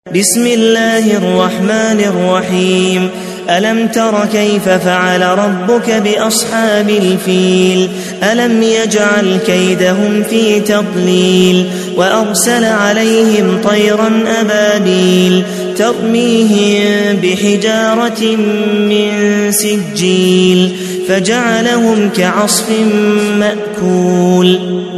بسم الله الرحمن الرحيم ألم تر كيف فعل ربك بأصحاب الفيل ألم يجعل كيدهم في تضليل وأرسل عليهم طيرا أبابيل ترميهم بحجارة من سجيل فجعلهم كعصف مأكول